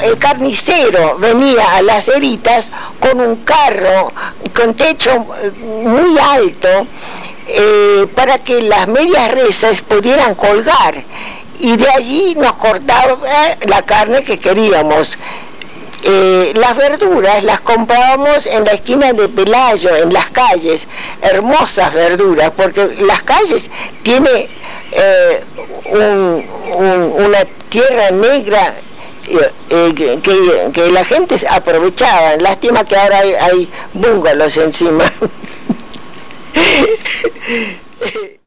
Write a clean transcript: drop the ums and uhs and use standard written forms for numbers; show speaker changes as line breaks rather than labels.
el carnicero venía a Las Heritas con un carro con techo muy alto para que las medias resas pudieran colgar, y de allí nos cortaba la carne que queríamos. Las verduras las comprábamos en la esquina de Pelayo, en las calles, hermosas verduras, porque las calles tiene una tierra negra que la gente aprovechaba. Lástima que ahora hay bungalows encima.